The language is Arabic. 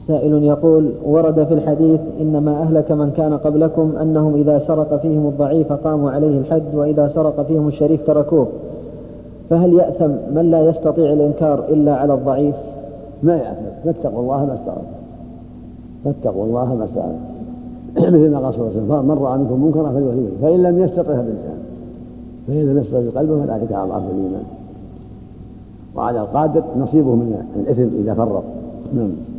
سائل يقول: ورد في الحديث: إنما أهلك من كان قبلكم أنهم إذا سرق فيهم الضعيف قاموا عليه الحد، وإذا سرق فيهم الشريف تركوه، فهل يأثم من لا يستطيع الإنكار إلا على الضعيف؟ ما يأثم، فاتقوا الله ما استطعتم، فاتقوا الله ما استطعتم. مثل ما قال صلى الله عليه وسلم: من رأى منكم منكرا فليغيره، فإن لم يستطع بلسانه، فإن لم يستطع بقلبه فذلك أضعف الإيمان، وعلى القادر نصيبه من الإثم إذا فرط.